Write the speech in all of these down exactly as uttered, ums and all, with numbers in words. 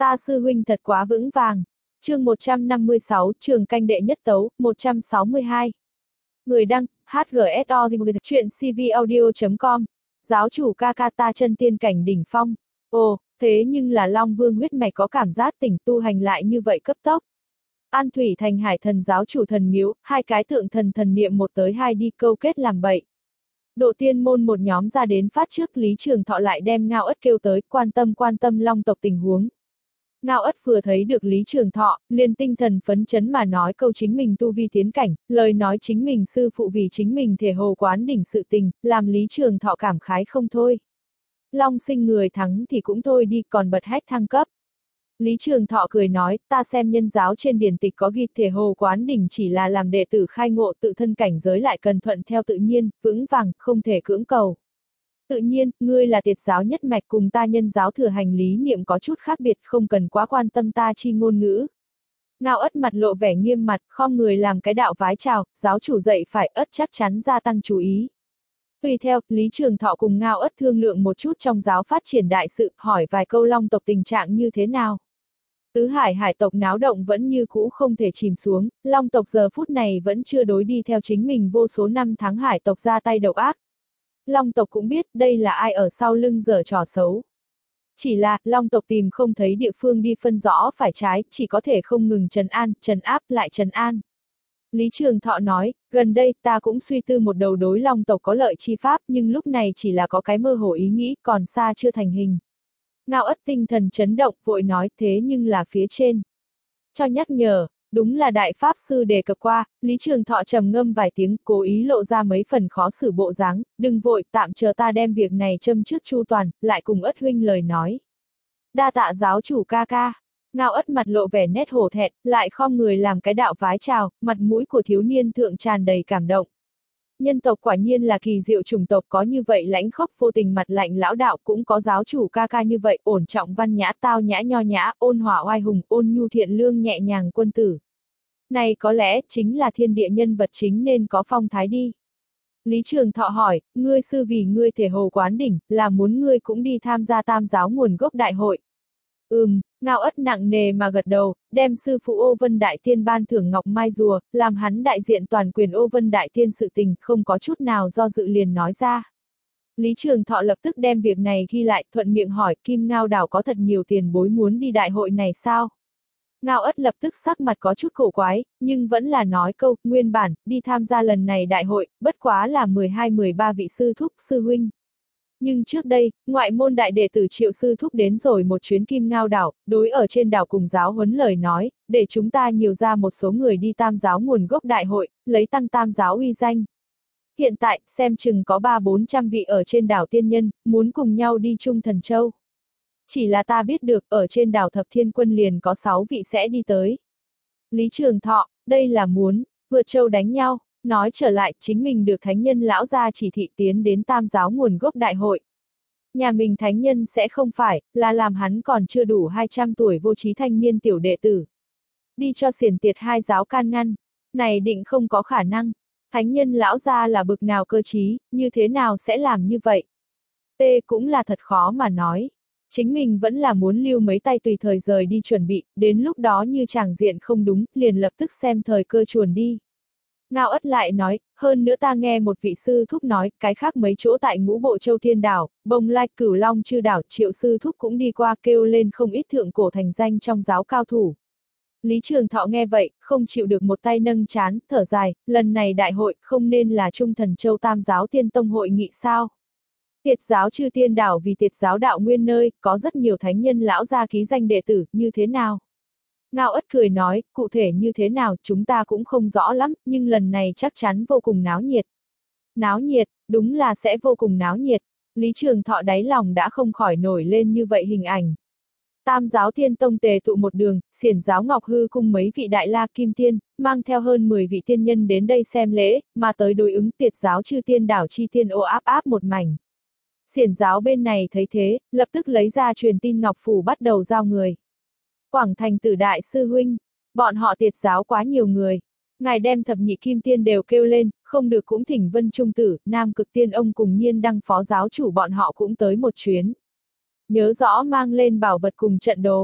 Ta sư huynh thật quá vững vàng. Chương một trăm năm mươi sáu, trường canh đệ nhất tấu, một trăm sáu mươi hai. Người đăng, hát giê ét o chuyện c v audio chấm com. Giáo chủ ca ca ta chân tiên cảnh đỉnh phong. Ồ, thế nhưng là Long Vương huyết mạch có cảm giác tỉnh tu hành lại như vậy cấp tốc. An Thủy Thành Hải Thần giáo chủ thần miếu, hai cái tượng thần thần niệm một tới hai đi câu kết làm bậy. Độ tiên môn một nhóm ra đến phát trước, Lý Trường Thọ lại đem Ngao Ất kêu tới, quan tâm quan tâm Long tộc tình huống. Ngao Ất vừa thấy được Lý Trường Thọ, liền tinh thần phấn chấn mà nói câu chính mình tu vi tiến cảnh, lời nói chính mình sư phụ vì chính mình thể hồ quán đỉnh sự tình, làm Lý Trường Thọ cảm khái không thôi. Long sinh người thắng thì cũng thôi đi, còn bật hách thăng cấp. Lý Trường Thọ cười nói, ta xem nhân giáo trên điển tịch có ghi thể hồ quán đỉnh chỉ là làm đệ tử khai ngộ, tự thân cảnh giới lại cần thuận theo tự nhiên, vững vàng, không thể cưỡng cầu. Tự nhiên, ngươi là tiệt giáo nhất mạch, cùng ta nhân giáo thừa hành lý niệm có chút khác biệt, không cần quá quan tâm ta chi ngôn ngữ. Ngao Ất mặt lộ vẻ nghiêm mặt, khom người làm cái đạo vái chào, giáo chủ dạy phải, Ất chắc chắn gia tăng chú ý. Tùy theo, Lý Trường Thọ cùng Ngao Ất thương lượng một chút trong giáo phát triển đại sự, hỏi vài câu Long tộc tình trạng như thế nào. Tứ hải hải tộc náo động vẫn như cũ không thể chìm xuống, Long tộc giờ phút này vẫn chưa đối đi theo chính mình vô số năm tháng hải tộc ra tay độc ác. Long tộc cũng biết đây là ai ở sau lưng giở trò xấu. Chỉ là, Long tộc tìm không thấy địa phương đi phân rõ phải trái, chỉ có thể không ngừng trấn an, trấn áp lại trấn an. Lý Trường Thọ nói, gần đây ta cũng suy tư một đầu đối Long tộc có lợi chi pháp, nhưng lúc này chỉ là có cái mơ hồ ý nghĩ, còn xa chưa thành hình. Ngao Ất tinh thần chấn động, vội nói, thế nhưng là phía trên. Cho nhắc nhở, đúng là đại pháp sư đề cập qua, Lý Trường Thọ trầm ngâm vài tiếng, cố ý lộ ra mấy phần khó xử bộ dáng, đừng vội, tạm chờ ta đem việc này châm trước chu toàn, lại cùng Ất huynh lời nói. Đa tạ giáo chủ ca ca. Ngao Ất mặt lộ vẻ nét hổ thẹn, lại khom người làm cái đạo vái chào, mặt mũi của thiếu niên thượng tràn đầy cảm động. Nhân tộc quả nhiên là kỳ diệu chủng tộc, có như vậy lãnh khốc vô tình mặt lạnh lão đạo, cũng có giáo chủ ca ca như vậy ổn trọng văn nhã tao nhã nho nhã, ôn hòa oai hùng, ôn nhu thiện lương nhẹ nhàng quân tử. Này có lẽ chính là thiên địa nhân vật chính nên có phong thái đi. Lý Trường Thọ hỏi, ngươi sư vì ngươi thể hồ quán đỉnh, là muốn ngươi cũng đi tham gia tam giáo nguồn gốc đại hội. Ừm, Ngao Ất nặng nề mà gật đầu, đem sư phụ Ô Vân Đại Tiên ban thưởng ngọc mai rùa, làm hắn đại diện toàn quyền Ô Vân Đại Tiên sự tình, không có chút nào do dự liền nói ra. Lý Trường Thọ lập tức đem việc này ghi lại, thuận miệng hỏi, Kim Ngao đảo có thật nhiều tiền bối muốn đi đại hội này sao? Ngao Ất lập tức sắc mặt có chút cổ quái, nhưng vẫn là nói câu, nguyên bản, đi tham gia lần này đại hội, bất quá là mười hai mười ba vị sư thúc sư huynh. Nhưng trước đây, ngoại môn đại đệ tử Triệu sư thúc đến rồi một chuyến Kim Ngao đảo, đối ở trên đảo cùng giáo huấn lời nói, để chúng ta nhiều ra một số người đi tam giáo nguồn gốc đại hội, lấy tăng tam giáo uy danh. Hiện tại, xem chừng có ba bốn trăm vị ở trên đảo tiên nhân, muốn cùng nhau đi Trung Thần Châu. Chỉ là ta biết được, ở trên đảo Thập Thiên Quân liền có sáu vị sẽ đi tới. Lý Trường Thọ, đây là muốn, vượt châu đánh nhau. Nói trở lại, chính mình được thánh nhân lão gia chỉ thị tiến đến tam giáo nguồn gốc đại hội. Nhà mình thánh nhân sẽ không phải, là làm hắn còn chưa đủ hai trăm tuổi vô trí thanh niên tiểu đệ tử. Đi cho xiển tiệt hai giáo can ngăn. Này định không có khả năng. Thánh nhân lão gia là bực nào cơ trí, như thế nào sẽ làm như vậy? T cũng là thật khó mà nói. Chính mình vẫn là muốn lưu mấy tay tùy thời rời đi chuẩn bị, đến lúc đó như tràng diện không đúng, liền lập tức xem thời cơ chuồn đi. Ngao Ất lại nói, hơn nữa ta nghe một vị sư thúc nói, cái khác mấy chỗ tại ngũ bộ châu thiên đảo, Bồng Lai Cửu Long chư đảo, Triệu sư thúc cũng đi qua, kêu lên không ít thượng cổ thành danh trong giáo cao thủ. Lý Trường Thọ nghe vậy, không chịu được một tay nâng chán, thở dài, lần này đại hội không nên là Trung Thần Châu tam giáo tiên tông hội nghị sao? Tiệt giáo chư tiên đảo vì tiệt giáo đạo nguyên nơi, có rất nhiều thánh nhân lão gia ký danh đệ tử, như thế nào? Ngao Ất cười nói, cụ thể như thế nào chúng ta cũng không rõ lắm, nhưng lần này chắc chắn vô cùng náo nhiệt. Náo nhiệt, đúng là sẽ vô cùng náo nhiệt. Lý Trường Thọ đáy lòng đã không khỏi nổi lên như vậy hình ảnh. Tam giáo thiên tông tề tụ một đường, xiển giáo Ngọc Hư cung mấy vị đại la kim tiên, mang theo hơn mười vị tiên nhân đến đây xem lễ, mà tới đối ứng tiệt giáo chư tiên đảo chi tiên ô áp áp một mảnh. Xiển giáo bên này thấy thế, lập tức lấy ra truyền tin Ngọc Phủ bắt đầu giao người. Quảng Thành Tử đại sư huynh, bọn họ tiệt giáo quá nhiều người. Ngài đem thập nhị kim tiên đều kêu lên, không được cũng thỉnh Vân Trung Tử, Nam Cực Tiên ông cùng Nhiên Đăng phó giáo chủ bọn họ cũng tới một chuyến. Nhớ rõ mang lên bảo vật cùng trận đồ.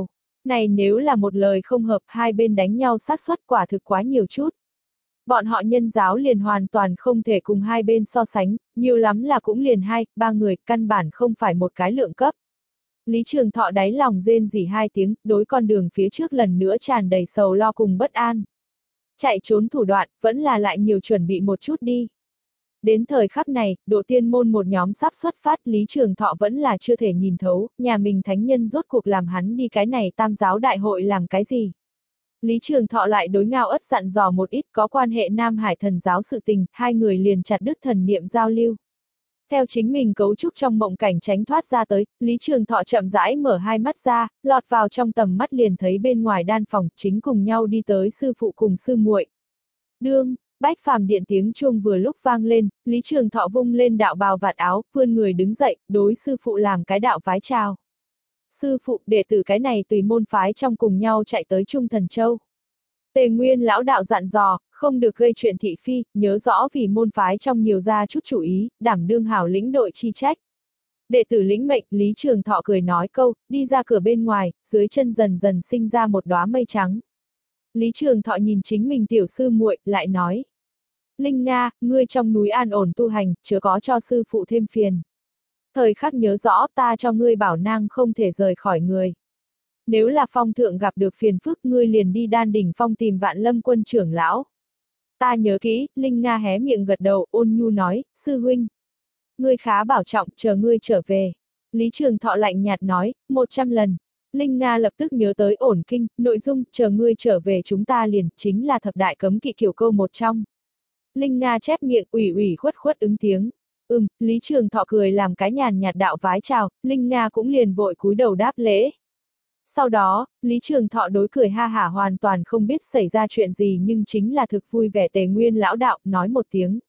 Này nếu là một lời không hợp, hai bên đánh nhau xác suất quả thực quá nhiều chút. Bọn họ nhân giáo liền hoàn toàn không thể cùng hai bên so sánh, nhiều lắm là cũng liền hai, ba người, căn bản không phải một cái lượng cấp. Lý Trường Thọ đáy lòng rên rỉ hai tiếng, đối con đường phía trước lần nữa tràn đầy sầu lo cùng bất an. Chạy trốn thủ đoạn, vẫn là lại nhiều chuẩn bị một chút đi. Đến thời khắc này, Độ Tiên Môn một nhóm sắp xuất phát, Lý Trường Thọ vẫn là chưa thể nhìn thấu, nhà mình thánh nhân rốt cuộc làm hắn đi cái này tam giáo đại hội làm cái gì. Lý Trường Thọ lại đối Ngao Ất dặn dò một ít có quan hệ Nam Hải thần giáo sự tình, hai người liền chặt đứt thần niệm giao lưu. Theo chính mình cấu trúc trong mộng cảnh tránh thoát ra tới, Lý Trường Thọ chậm rãi mở hai mắt ra, lọt vào trong tầm mắt liền thấy bên ngoài đan phòng chính cùng nhau đi tới sư phụ cùng sư muội. Đương, bách phàm điện tiếng chuông vừa lúc vang lên, Lý Trường Thọ vung lên đạo bào vạt áo, vươn người đứng dậy, đối sư phụ làm cái đạo vái chào. Sư phụ, đệ tử cái này tùy môn phái trong cùng nhau chạy tới Trung Thần Châu. Tề Nguyên lão đạo dặn dò, không được gây chuyện thị phi, nhớ rõ vì môn phái trong nhiều ra chút chủ ý, đảm đương hảo lĩnh đội chi trách. Đệ tử lĩnh mệnh, Lý Trường Thọ cười nói câu, đi ra cửa bên ngoài, dưới chân dần dần sinh ra một đóa mây trắng. Lý Trường Thọ nhìn chính mình tiểu sư muội, lại nói. Linh Nga, ngươi trong núi an ổn tu hành, chớ có cho sư phụ thêm phiền. Thời khắc nhớ rõ ta cho ngươi bảo nang không thể rời khỏi người. Nếu là phong thượng gặp được phiền phức ngươi liền đi đan đỉnh phong tìm Vạn Lâm quân trưởng lão. Ta nhớ kỹ, Linh Nga hé miệng gật đầu, ôn nhu nói, sư huynh. Ngươi khá bảo trọng, chờ ngươi trở về. Lý Trường Thọ lạnh nhạt nói, một trăm lần. Linh Nga lập tức nhớ tới ổn kinh, nội dung, chờ ngươi trở về chúng ta liền, chính là thập đại cấm kỵ kiểu câu một trong. Linh Nga chép miệng, ủy ủy khuất khuất ứng tiếng. Ừm, Lý Trường Thọ cười làm cái nhàn nhạt đạo vái chào, Linh Nga cũng liền vội cúi đầu đáp lễ. Sau đó, Lý Trường Thọ đối cười ha hả hoàn toàn không biết xảy ra chuyện gì nhưng chính là thực vui vẻ. Tề Nguyên lão đạo, nói một tiếng.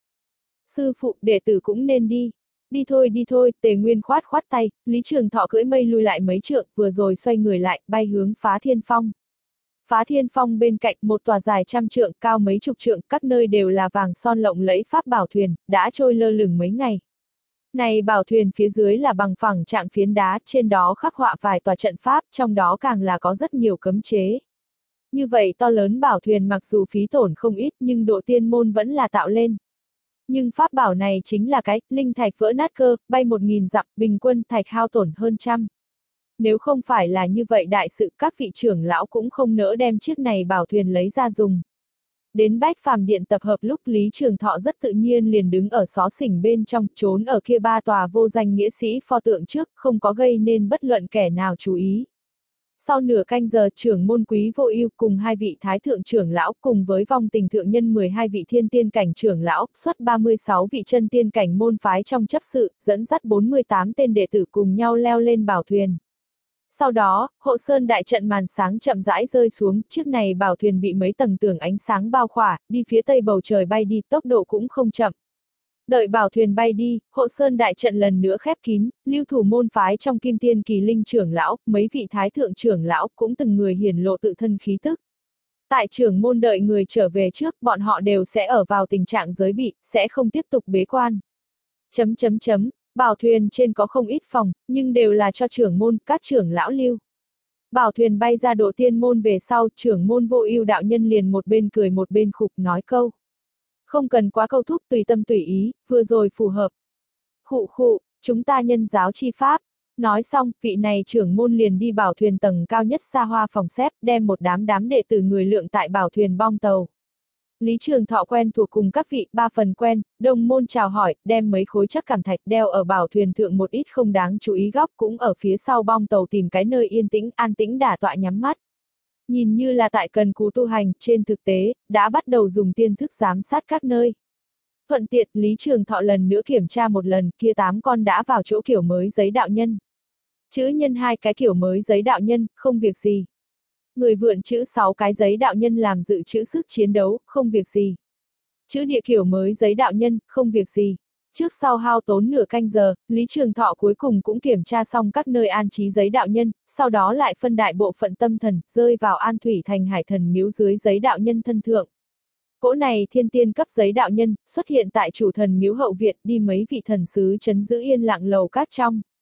Sư phụ, đệ tử cũng nên đi. Đi thôi đi thôi, Tề Nguyên khoát khoát tay, Lý Trường Thọ cưỡi mây lui lại mấy trượng, vừa rồi xoay người lại, bay hướng Phá Thiên Phong. Phá Thiên Phong bên cạnh một tòa dài trăm trượng, cao mấy chục trượng, các nơi đều là vàng son lộng lẫy pháp bảo thuyền, đã trôi lơ lửng mấy ngày. Này bảo thuyền phía dưới là bằng phẳng trạng phiến đá, trên đó khắc họa vài tòa trận pháp, trong đó càng là có rất nhiều cấm chế. Như vậy to lớn bảo thuyền mặc dù phí tổn không ít nhưng Độ Tiên Môn vẫn là tạo lên. Nhưng pháp bảo này chính là cái, linh thạch vỡ nát cơ, bay một nghìn dặm, bình quân thạch hao tổn hơn trăm. Nếu không phải là như vậy đại sự các vị trưởng lão cũng không nỡ đem chiếc này bảo thuyền lấy ra dùng. Đến bách phàm điện tập hợp lúc Lý Trường Thọ rất tự nhiên liền đứng ở xó xỉnh bên trong, trốn ở kia ba tòa vô danh nghĩa sĩ pho tượng trước, không có gây nên bất luận kẻ nào chú ý. Sau nửa canh giờ trưởng môn Quý Vô Ưu cùng hai vị thái thượng trưởng lão cùng với vong tình thượng nhân mười hai vị thiên tiên cảnh trưởng lão, xuất ba mươi sáu vị chân tiên cảnh môn phái trong chấp sự, dẫn dắt bốn mươi tám tên đệ tử cùng nhau leo lên bảo thuyền. Sau đó, hộ sơn đại trận màn sáng chậm rãi rơi xuống, chiếc này bảo thuyền bị mấy tầng tường ánh sáng bao khỏa, đi phía tây bầu trời bay đi, tốc độ cũng không chậm. Đợi bảo thuyền bay đi, hộ sơn đại trận lần nữa khép kín, lưu thủ môn phái trong kim tiên kỳ linh trưởng lão, mấy vị thái thượng trưởng lão cũng từng người hiển lộ tự thân khí tức. Tại trưởng môn đợi người trở về trước, bọn họ đều sẽ ở vào tình trạng giới bị, sẽ không tiếp tục bế quan. Chấm chấm chấm. Bảo thuyền trên có không ít phòng, nhưng đều là cho trưởng môn, các trưởng lão lưu. Bảo thuyền bay ra Độ Tiên Môn về sau, trưởng môn Vô Ưu đạo nhân liền một bên cười một bên khục nói câu. Không cần quá câu thúc, tùy tâm tùy ý, vừa rồi phù hợp. Khụ khụ, chúng ta nhân giáo chi pháp. Nói xong, vị này trưởng môn liền đi bảo thuyền tầng cao nhất xa hoa phòng xếp, đem một đám đám đệ tử người lượng tại bảo thuyền bong tàu. Lý Trường Thọ quen thuộc cùng các vị, ba phần quen, đồng môn chào hỏi, đem mấy khối chắc cảm thạch đeo ở bảo thuyền thượng một ít không đáng chú ý góc cũng ở phía sau bong tàu tìm cái nơi yên tĩnh, an tĩnh đả tọa nhắm mắt. Nhìn như là tại cần cù tu hành, trên thực tế, đã bắt đầu dùng tiên thức giám sát các nơi. Thuận tiện, Lý Trường Thọ lần nữa kiểm tra một lần, kia tám con đã vào chỗ kiểu mới giấy đạo nhân. Chữ nhân hai cái kiểu mới giấy đạo nhân, không việc gì. Người vượn chữ sáu cái giấy đạo nhân làm dự trữ sức chiến đấu, không việc gì. Chữ địa kiểu mới giấy đạo nhân, không việc gì. Trước sau hao tốn nửa canh giờ, Lý Trường Thọ cuối cùng cũng kiểm tra xong các nơi an trí giấy đạo nhân, sau đó lại phân đại bộ phận tâm thần, rơi vào An Thủy Thành Hải Thần miếu dưới giấy đạo nhân thân thượng. Cỗ này thiên tiên cấp giấy đạo nhân, xuất hiện tại chủ thần miếu hậu viện, đi mấy vị thần sứ trấn giữ yên lặng lầu các trong.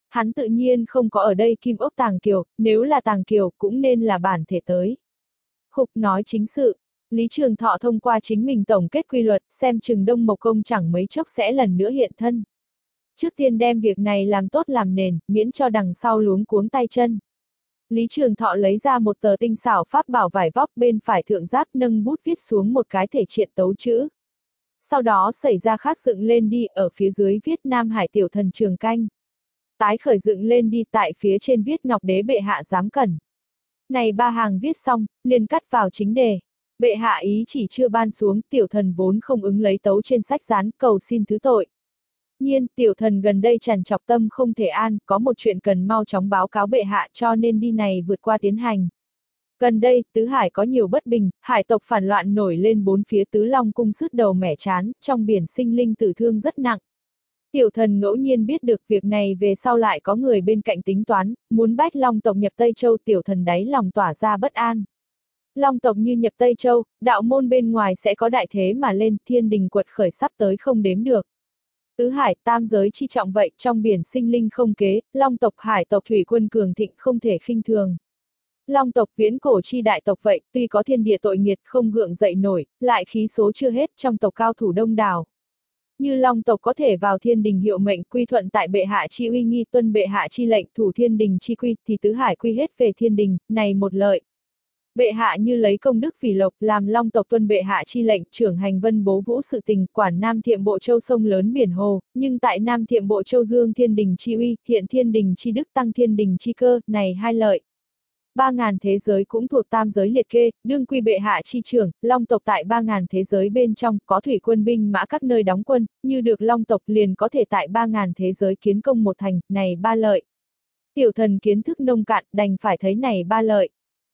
Hắn tự nhiên không có ở đây kim ốc Tàng Kiều, nếu là Tàng Kiều cũng nên là bản thể tới. Khục nói chính sự, Lý Trường Thọ thông qua chính mình tổng kết quy luật, xem chừng Đông Mộc Công chẳng mấy chốc sẽ lần nữa hiện thân. Trước tiên đem việc này làm tốt làm nền, miễn cho đằng sau luống cuống tay chân. Lý Trường Thọ lấy ra một tờ tinh xảo pháp bảo vải vóc, bên phải thượng giác nâng bút viết xuống một cái thể triện tấu chữ. Sau đó xảy ra khác dựng lên đi, ở phía dưới viết Nam Hải tiểu thần Trường Canh. Tái khởi dựng lên đi, tại phía trên viết Ngọc Đế bệ hạ giám cẩn. Này ba hàng viết xong, liền cắt vào chính đề. Bệ hạ ý chỉ chưa ban xuống, tiểu thần vốn không ứng lấy tấu trên sách dán, cầu xin thứ tội. Nhiên, tiểu thần gần đây trằn trọc tâm không thể an, có một chuyện cần mau chóng báo cáo bệ hạ, cho nên đi này vượt qua tiến hành. Gần đây, tứ hải có nhiều bất bình, hải tộc phản loạn nổi lên bốn phía, Tứ Long cung sứt đầu mẻ chán, trong biển sinh linh tử thương rất nặng. Tiểu thần ngẫu nhiên biết được việc này về sau lại có người bên cạnh tính toán, muốn bách Long tộc nhập Tây Châu, tiểu thần đáy lòng tỏa ra bất an. Long tộc như nhập Tây Châu, đạo môn bên ngoài sẽ có đại thế mà lên, thiên đình quật khởi sắp tới không đếm được. Tứ hải, tam giới chi trọng vậy, trong biển sinh linh không kế, Long tộc hải tộc thủy quân cường thịnh không thể khinh thường. Long tộc viễn cổ chi đại tộc vậy, tuy có thiên địa tội nghiệt không gượng dậy nổi, lại khí số chưa hết, trong tộc cao thủ đông đảo. Như Long tộc có thể vào thiên đình hiệu mệnh, quy thuận tại bệ hạ chi uy nghi, tuân bệ hạ chi lệnh, thủ thiên đình chi quy, thì tứ hải quy hết về thiên đình, này một lợi. Bệ hạ như lấy công đức vì lộc, làm Long tộc tuân bệ hạ chi lệnh, trưởng hành vân bố vũ sự tình, quản Nam Thiệm Bộ Châu sông lớn biển hồ, nhưng tại Nam Thiệm Bộ Châu dương thiên đình chi uy, hiện thiên đình chi đức, tăng thiên đình chi cơ, này hai lợi. Ba ngàn thế giới cũng thuộc tam giới liệt kê, đương quy bệ hạ chi trưởng, Long tộc tại ba ngàn thế giới bên trong, có thủy quân binh mã các nơi đóng quân, như được Long tộc liền có thể tại ba ngàn thế giới kiến công một thành, này ba lợi. Tiểu thần kiến thức nông cạn, đành phải thấy này ba lợi.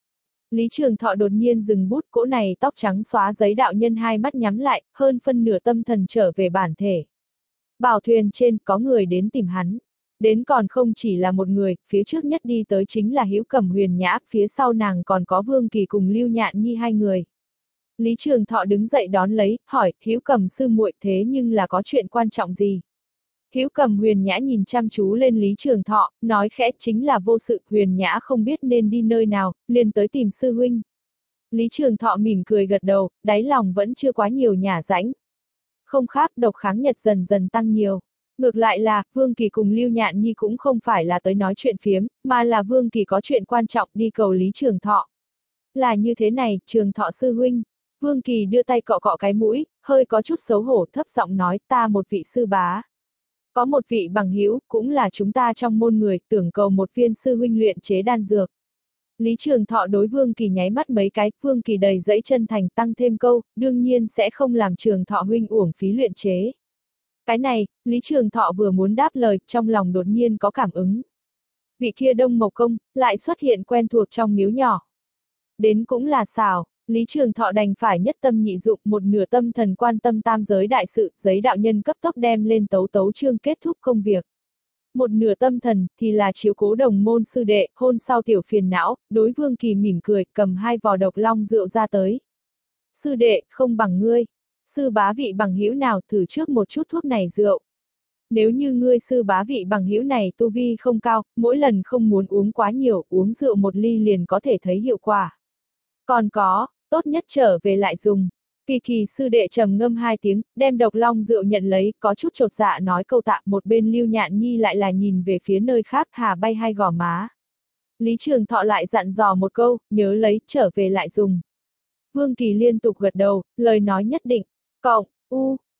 Lý Trường Thọ đột nhiên dừng bút, cỗ này tóc trắng xóa giấy đạo nhân hai mắt nhắm lại, hơn phân nửa tâm thần trở về bản thể. Bảo thuyền trên, có người đến tìm hắn. Đến còn không chỉ là một người, phía trước nhất đi tới chính là Hữu Cẩm Huyền Nhã, phía sau nàng còn có Vương Kỳ cùng Lưu Nhạn Nhi hai người. Lý Trường Thọ đứng dậy đón lấy, hỏi, Hữu Cẩm sư muội, thế nhưng là có chuyện quan trọng gì? Hữu Cẩm Huyền Nhã nhìn chăm chú lên Lý Trường Thọ, nói khẽ, chính là vô sự, Huyền Nhã không biết nên đi nơi nào, liền tới tìm sư huynh. Lý Trường Thọ mỉm cười gật đầu, đáy lòng vẫn chưa quá nhiều nhả rãnh. Không khác, độc kháng Nhật dần dần tăng nhiều. Ngược lại là, Vương Kỳ cùng Lưu Nhạn Nhi cũng không phải là tới nói chuyện phiếm, mà là Vương Kỳ có chuyện quan trọng đi cầu Lý Trường Thọ. Là như thế này, Trường Thọ sư huynh. Vương Kỳ đưa tay cọ cọ cái mũi, hơi có chút xấu hổ, thấp giọng nói, ta một vị sư bá. Có một vị bằng hữu, cũng là chúng ta trong môn người, tưởng cầu một viên sư huynh luyện chế đan dược. Lý Trường Thọ đối Vương Kỳ nháy mắt mấy cái, Vương Kỳ đầy dẫy chân thành, tăng thêm câu, đương nhiên sẽ không làm Trường Thọ huynh uổng phí luyện chế. Cái này, Lý Trường Thọ vừa muốn đáp lời, trong lòng đột nhiên có cảm ứng. Vị kia Đông Mộc Công, lại xuất hiện quen thuộc trong miếu nhỏ. Đến cũng là xảo, Lý Trường Thọ đành phải nhất tâm nhị dụng, một nửa tâm thần quan tâm tam giới đại sự, giấy đạo nhân cấp tốc đem lên tấu tấu chương kết thúc công việc. Một nửa tâm thần, thì là chiếu cố đồng môn sư đệ, hôn sau tiểu phiền não, đối Vương Kỳ mỉm cười, cầm hai vò độc long rượu ra tới. Sư đệ, không bằng ngươi. Sư bá vị bằng hữu nào thử trước một chút thuốc này rượu. Nếu như ngươi sư bá vị bằng hữu này tu vi không cao, mỗi lần không muốn uống quá nhiều, uống rượu một ly liền có thể thấy hiệu quả. Còn có, tốt nhất trở về lại dùng. Kỳ Kỳ sư đệ trầm ngâm hai tiếng, đem độc long rượu nhận lấy, có chút chột dạ nói câu tạ, một bên Lưu Nhạn Nhi lại là nhìn về phía nơi khác, hà bay hai gò má. Lý Trường Thọ lại dặn dò một câu, nhớ lấy, trở về lại dùng. Vương Kỳ liên tục gật đầu, lời nói nhất định. Cộng, u,